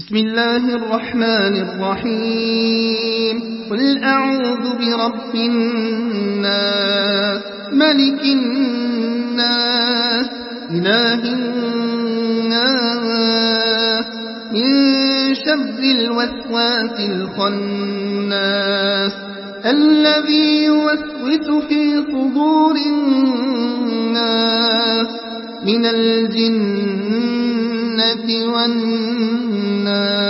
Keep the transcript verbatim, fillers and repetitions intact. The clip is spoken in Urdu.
بسم الله الرحمن الرحيم قل أعوذ برب الناس ملك الناس إله الناس من شر الوسواس الخناس الذي يوسوس في صدور الناس من الجنة والناس.